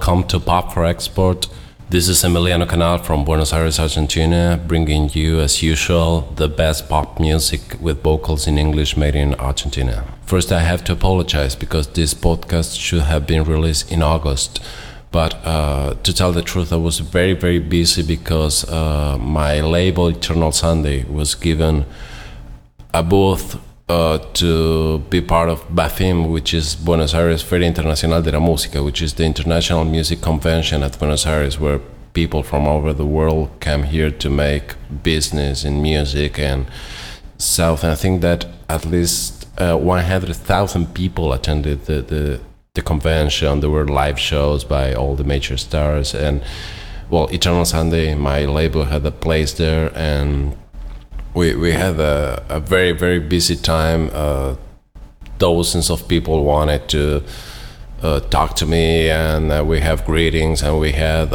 welcome to Pop for Export. This is Emiliano Canal from Buenos Aires, Argentina, bringing you, as usual, the best pop music with vocals in English made in Argentina. First, I have to apologize because this podcast should have been released in August. But to tell the truth, I was very, very busy because my label, Eternal Sunday, was given a booth to be part of BAFIM, which is Buenos Aires Feria Internacional de la Música, which is the international music convention at Buenos Aires, where people from all over the world come here to make business in music and South. And I think that at least 100,000 people attended the convention. There were live shows by all the major stars, and well, Eternal Sunday, my label, had a place there, and we had a very, very busy time. Dozens of people wanted to talk to me, and we have greetings, and we had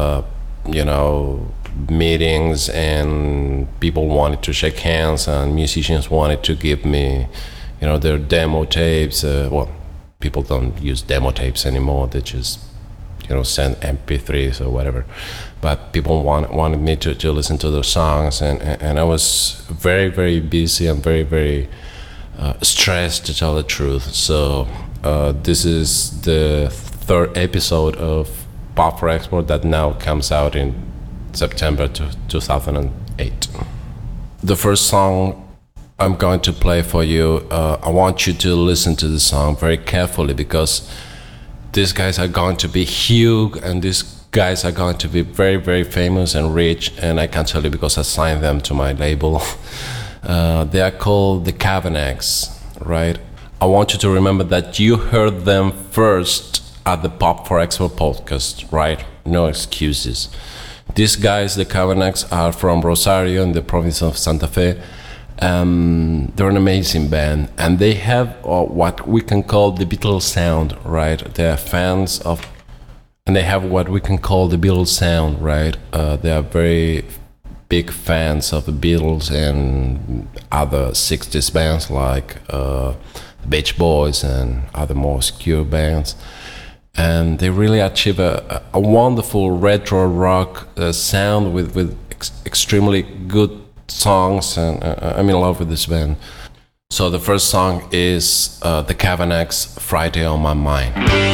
meetings, and people wanted to shake hands, and musicians wanted to give me their demo tapes. People don't use demo tapes anymore. They just send MP3s or whatever. But people wanted me to listen to their songs, and I was very, very busy and very, very stressed, to tell the truth. So this is the third episode of Pop for Export that now comes out in September 2008. The first song I'm going to play for you, I want you to listen to the song very carefully, because these guys are going to be huge, and these guys are going to be very, very famous and rich, and I can tell you because I signed them to my label. They are called the Cavernex, right? I want you to remember that you heard them first at the Pop for Export podcast, right? No excuses. These guys, the Cavernex, are from Rosario in the province of Santa Fe. They're an amazing band, and they have what we can call the Beatles sound, right? They're fans of, and they have what we can call the Beatles sound, right? They are very big fans of the Beatles and other 60s bands like the Beach Boys and other more obscure bands. And they really achieve a wonderful retro rock sound with extremely good songs, and I'm in love with this band. So the first song is the Cavernex, Friday on My Mind.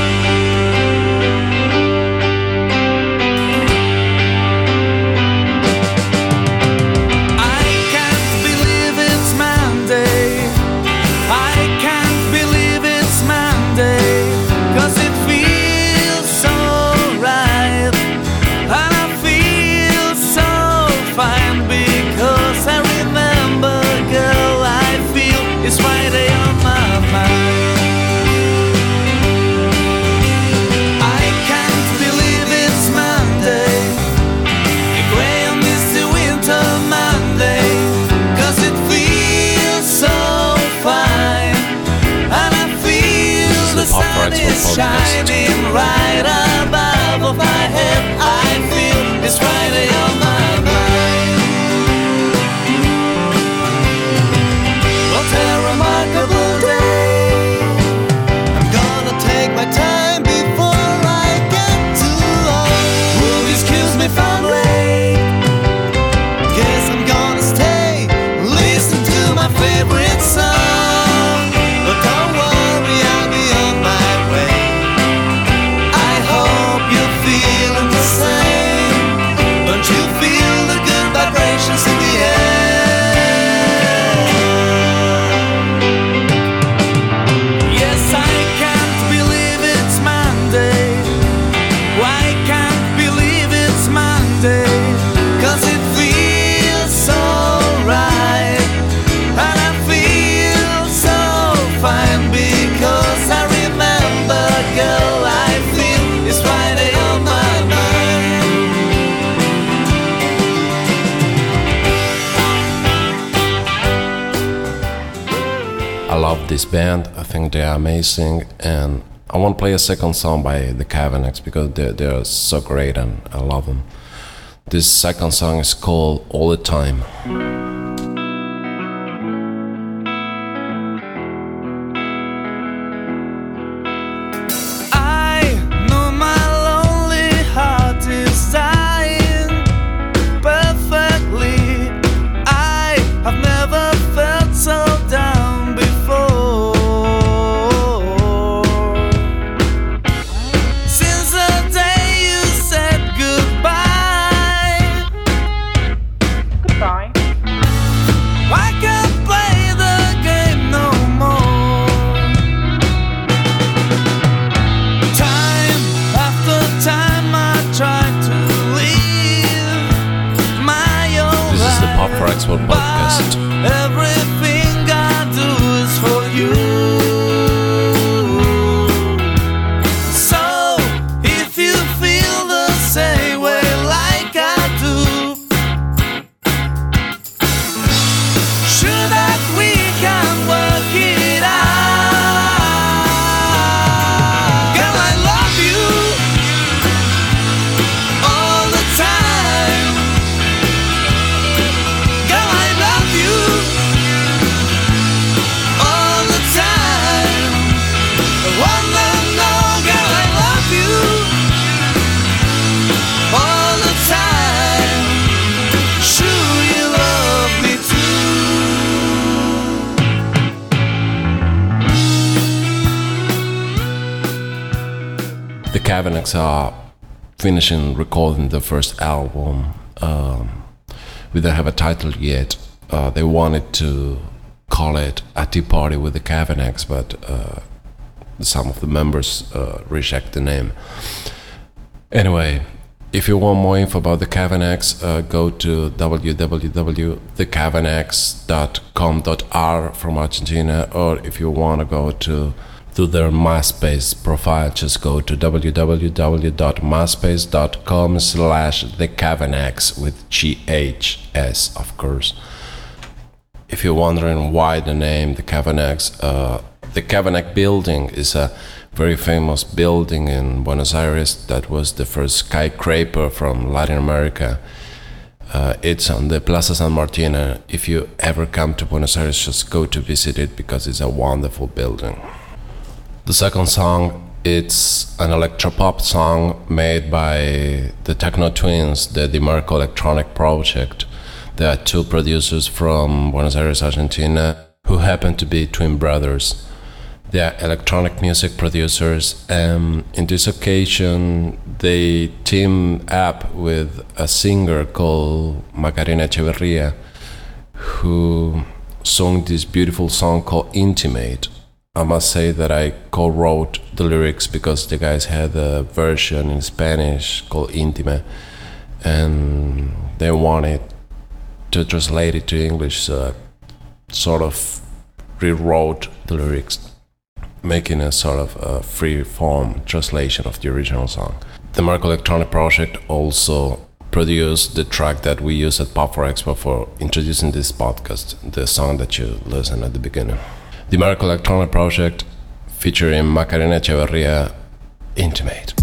Shining right above my head, I feel it's Friday on my mind. What a remarkable day. I'm gonna take my time before I get too old. Will you excuse me if I'm late? Guess I'm gonna stay, listen to my favorite song. But don't worry, I'll be on my way. In the air. Yes, I can't believe it's Monday. Why can't believe it's Monday? 'Cause it feels so right, and I feel so fine, because I remember, girl, I feel it's Friday on my mind. I love this band. I think they are amazing, and I want to play a second song by the Cavernex because they're so great and I love them. This second song is called All the Time. I know my Cavanex are finishing recording the first album. We don't have a title yet. They wanted to call it A Tea Party with the Cavanex, but some of the members reject the name. Anyway, if you want more info about the Cavanex, go to www.thecavanex.com.ar from Argentina, or if you want to go to their MySpace profile, just go to www.myspace.com/thecavanex with GHS, of course. If you're wondering why the name the Cavanex, the Cavanex building is a very famous building in Buenos Aires that was the first skyscraper from Latin America. It's on the Plaza San Martin. If you ever come to Buenos Aires, just go to visit it because it's a wonderful building. The second song, it's an electropop song made by the Techno Twins, the DiMarco Electronic Project. There are two producers from Buenos Aires, Argentina, who happen to be twin brothers. They are electronic music producers, and in this occasion they team up with a singer called Macarena Echeverria, who sung this beautiful song called Intimate. I must say that I co-wrote the lyrics because the guys had a version in Spanish called Intime, and they wanted to translate it to English, so I sort of rewrote the lyrics, making a sort of a free-form translation of the original song. The DiMarco Electronic Project also produced the track that we use at Pop for Expo for introducing this podcast, the song that you listen at the beginning. The DiMarco Electronic Project featuring Macarena Echeverria, Intimate.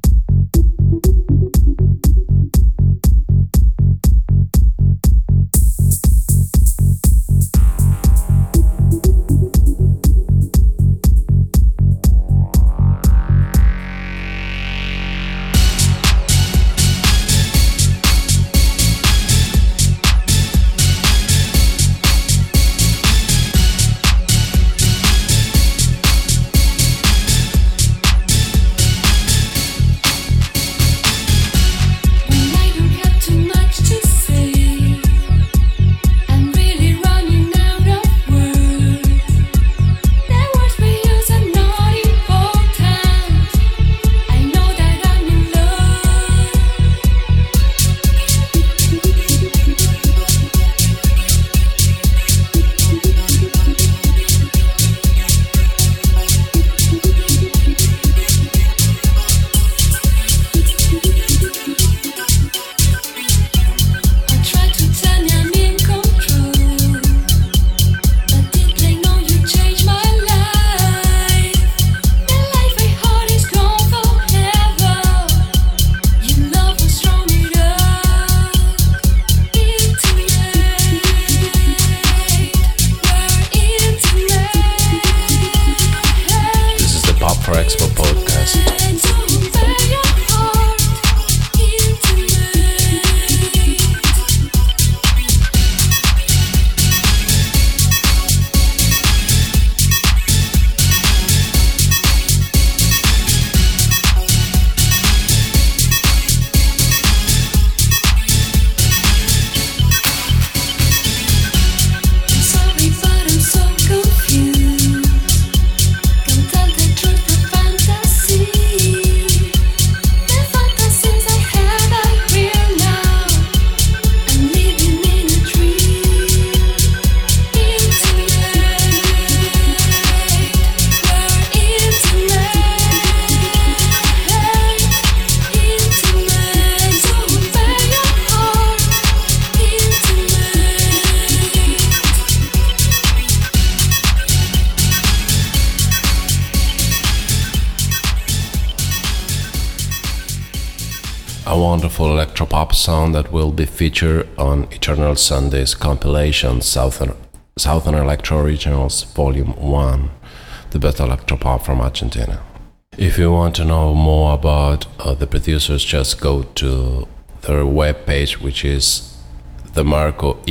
A wonderful electropop sound that will be featured on Eternal Sunday's compilation Southern Electro Originals Volume 1, the best electropop from Argentina. If you want to know more about the producers, just go to their webpage, which is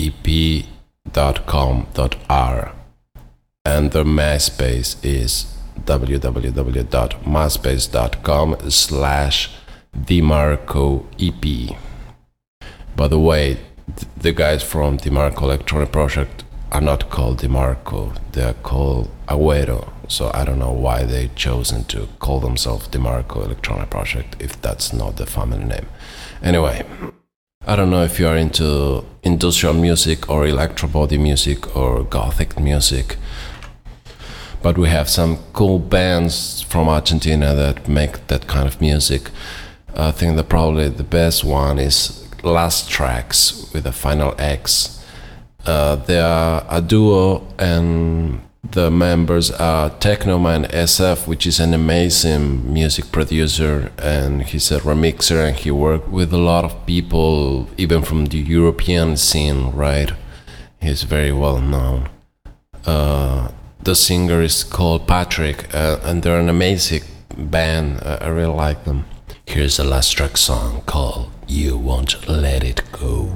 themarcoep.com.ar, and their MySpace is www.myspace.com/DeMarcoEP. By the way, the guys from DeMarco Electronic Project are not called DeMarco, they are called Agüero. So I don't know why they chosen to call themselves DeMarco Electronic Project if that's not the family name. Anyway, I don't know if you are into industrial music or electro body music or gothic music, but we have some cool bands from Argentina that make that kind of music. I think that probably the best one is Last Tracks with a final X. They are a duo, and the members are Technoman SF, which is an amazing music producer, and he's a remixer, and he worked with a lot of people, even from the European scene, right? He's very well known. The singer is called Patrick, and they're an amazing band. I really like them. Here's a Last Track song called You Won't Let It Go.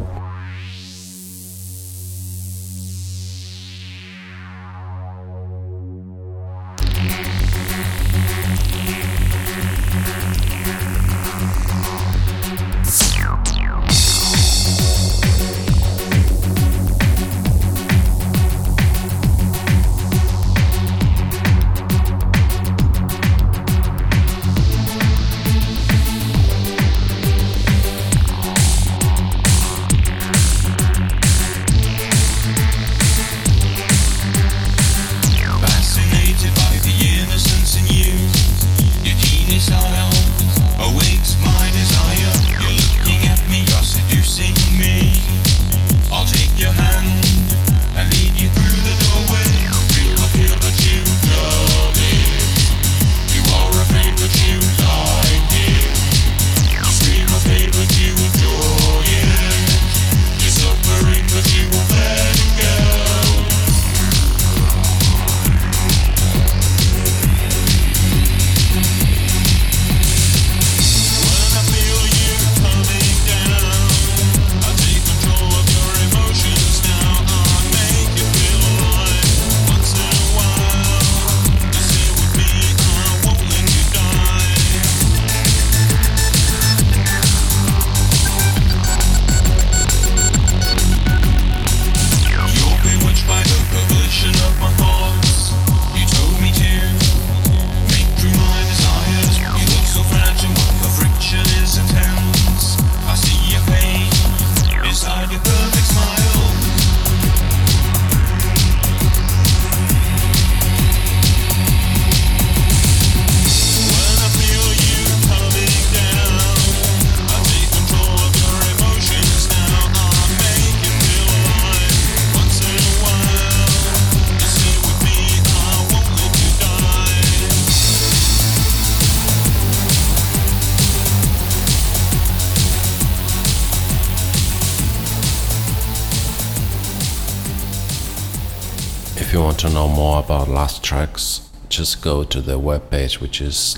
If you want to know more about Last Tracks, just go to the webpage, which is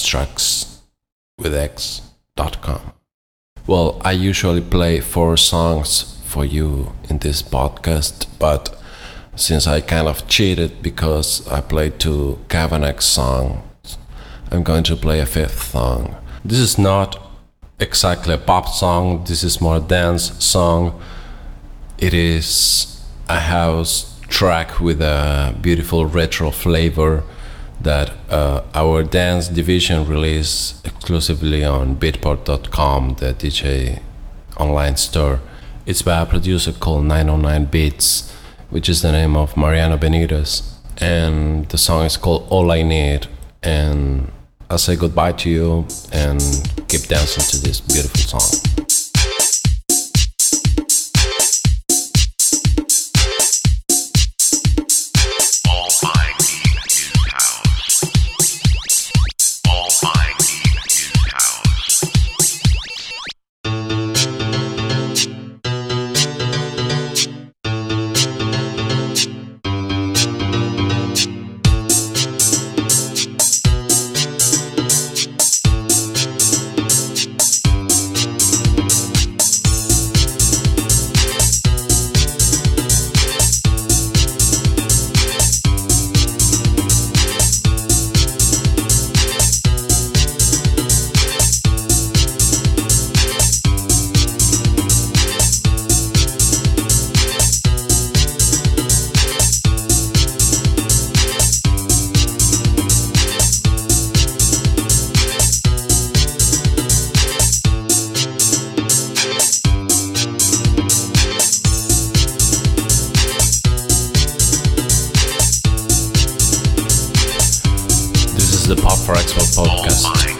lasttrackswithx.com. Well, I usually play 4 songs for you in this podcast, but since I kind of cheated because I played 2 Cavanex songs, I'm going to play a 5th song. This is not exactly a pop song, this is more a dance song. It is a house track with a beautiful retro flavor that our dance division released exclusively on beatport.com, the DJ online store. It's by a producer called 909 Beats, which is the name of Mariano Benitez, and the song is called All I Need. And I'll say goodbye to you and keep dancing to this beautiful song. is the Pop for Expo podcast.